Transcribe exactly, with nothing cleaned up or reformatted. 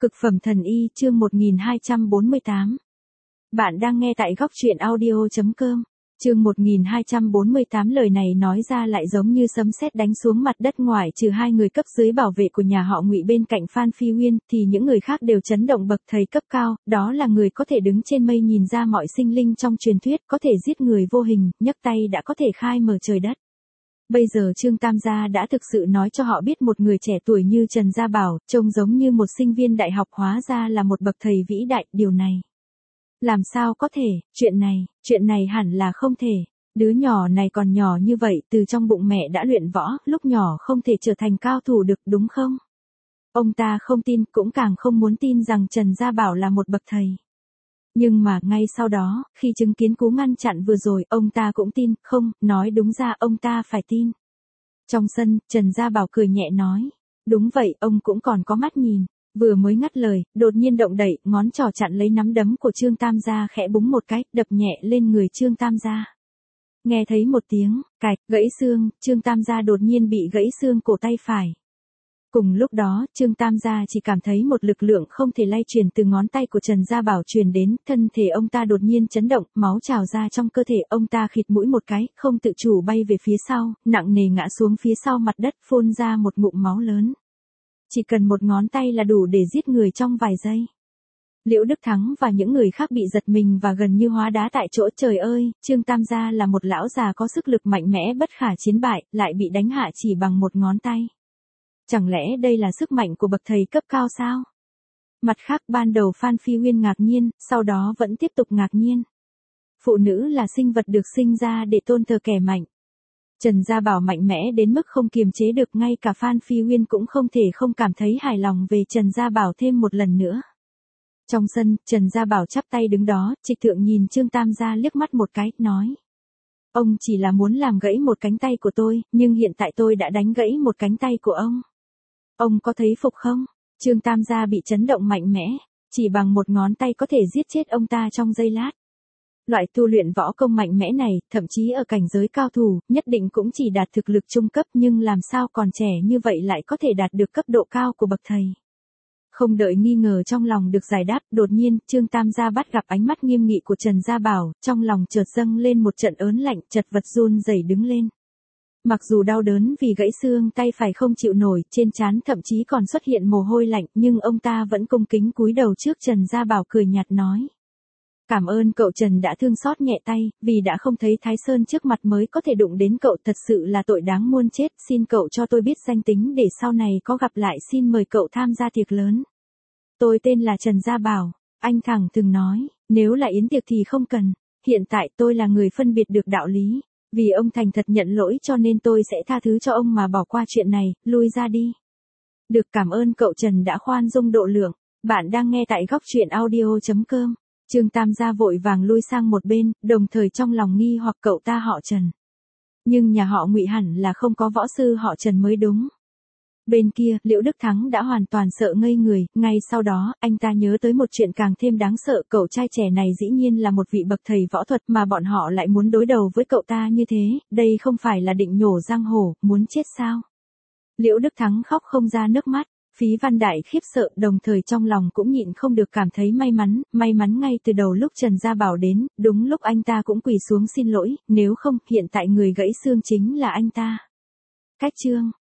Cực phẩm thần y chương một nghìn hai trăm bốn mươi tám. Bạn đang nghe tại góc truyện audio chấm com. Chương một nghìn hai trăm bốn mươi tám, lời này nói ra lại giống như sấm sét đánh xuống mặt đất. Ngoài trừ hai người cấp dưới bảo vệ của nhà họ Ngụy bên cạnh Phan Phi Uyên, thì những người khác đều chấn động. Bậc thầy cấp cao, đó là người có thể đứng trên mây nhìn ra mọi sinh linh trong truyền thuyết, có thể giết người vô hình, nhấc tay đã có thể khai mở trời đất. Bây giờ Trương Tam Gia đã thực sự nói cho họ biết một người trẻ tuổi như Trần Gia Bảo, trông giống như một sinh viên đại học hóa ra là một bậc thầy vĩ đại. Điều này làm sao có thể, chuyện này, chuyện này hẳn là không thể. Đứa nhỏ này còn nhỏ như vậy, từ trong bụng mẹ đã luyện võ, lúc nhỏ không thể trở thành cao thủ được đúng không? Ông ta không tin, cũng càng không muốn tin rằng Trần Gia Bảo là một bậc thầy. Nhưng mà ngay sau đó, khi chứng kiến cú ngăn chặn vừa rồi, ông ta cũng tin, không, nói đúng ra ông ta phải tin. Trong sân, Trần Gia Bảo cười nhẹ nói, đúng vậy, ông cũng còn có mắt nhìn. Vừa mới ngắt lời, đột nhiên động đậy, ngón trỏ chặn lấy nắm đấm của Trương Tam Gia, khẽ búng một cái, đập nhẹ lên người Trương Tam Gia. Nghe thấy một tiếng cạch, gãy xương, Trương Tam Gia đột nhiên bị gãy xương cổ tay phải. Cùng lúc đó, Trương Tam Gia chỉ cảm thấy một lực lượng không thể lay chuyển từ ngón tay của Trần Gia Bảo truyền đến, thân thể ông ta đột nhiên chấn động, máu trào ra trong cơ thể, ông ta khịt mũi một cái, không tự chủ bay về phía sau, nặng nề ngã xuống phía sau mặt đất, phun ra một ngụm máu lớn. Chỉ cần một ngón tay là đủ để giết người trong vài giây. Liễu Đức Thắng và những người khác bị giật mình và gần như hóa đá tại chỗ. Trời ơi, Trương Tam Gia là một lão già có sức lực mạnh mẽ bất khả chiến bại, lại bị đánh hạ chỉ bằng một ngón tay. Chẳng lẽ đây là sức mạnh của bậc thầy cấp cao sao? Mặt khác, ban đầu Phan Phi Uyên ngạc nhiên, sau đó vẫn tiếp tục ngạc nhiên. Phụ nữ là sinh vật được sinh ra để tôn thờ kẻ mạnh. Trần Gia Bảo mạnh mẽ đến mức không kiềm chế được, ngay cả Phan Phi Uyên cũng không thể không cảm thấy hài lòng về Trần Gia Bảo thêm một lần nữa. Trong sân, Trần Gia Bảo chắp tay đứng đó, Trịch Thượng nhìn Trương Tam Gia liếc mắt một cái, nói. Ông chỉ là muốn làm gãy một cánh tay của tôi, nhưng hiện tại tôi đã đánh gãy một cánh tay của ông. Ông có thấy phục không? Trương Tam Gia bị chấn động mạnh mẽ, chỉ bằng một ngón tay có thể giết chết ông ta trong giây lát. Loại tu luyện võ công mạnh mẽ này, thậm chí ở cảnh giới cao thủ, nhất định cũng chỉ đạt thực lực trung cấp, nhưng làm sao còn trẻ như vậy lại có thể đạt được cấp độ cao của bậc thầy. Không đợi nghi ngờ trong lòng được giải đáp, đột nhiên, Trương Tam Gia bắt gặp ánh mắt nghiêm nghị của Trần Gia Bảo, trong lòng chợt dâng lên một trận ớn lạnh, chật vật run rẩy đứng lên. Mặc dù đau đớn vì gãy xương tay phải không chịu nổi, trên trán thậm chí còn xuất hiện mồ hôi lạnh, nhưng ông ta vẫn cung kính cúi đầu trước Trần Gia Bảo, cười nhạt nói. Cảm ơn cậu Trần đã thương xót nhẹ tay, vì đã không thấy Thái Sơn trước mặt mới có thể đụng đến cậu, thật sự là tội đáng muôn chết, xin cậu cho tôi biết danh tính để sau này có gặp lại xin mời cậu tham gia tiệc lớn. Tôi tên là Trần Gia Bảo, anh thẳng từng nói, nếu là yến tiệc thì không cần, hiện tại tôi là người phân biệt được đạo lý, vì ông thành thật nhận lỗi cho nên tôi sẽ tha thứ cho ông mà bỏ qua chuyện này, lui ra đi. Được, cảm ơn cậu Trần đã khoan dung độ lượng, bạn đang nghe tại góc truyện audio chấm com. Trương Tam Gia vội vàng lui sang một bên, đồng thời trong lòng nghi hoặc cậu ta họ Trần. Nhưng nhà họ Ngụy hẳn là không có võ sư họ Trần mới đúng. Bên kia, Liễu Đức Thắng đã hoàn toàn sợ ngây người, ngay sau đó, anh ta nhớ tới một chuyện càng thêm đáng sợ, cậu trai trẻ này dĩ nhiên là một vị bậc thầy võ thuật mà bọn họ lại muốn đối đầu với cậu ta như thế, đây không phải là định nhổ răng hổ, muốn chết sao? Liễu Đức Thắng khóc không ra nước mắt. Phí Văn Đại khiếp sợ, đồng thời trong lòng cũng nhịn không được cảm thấy may mắn, may mắn ngay từ đầu lúc Trần Gia Bảo đến, đúng lúc anh ta cũng quỳ xuống xin lỗi, nếu không, hiện tại người gãy xương chính là anh ta. Cách chương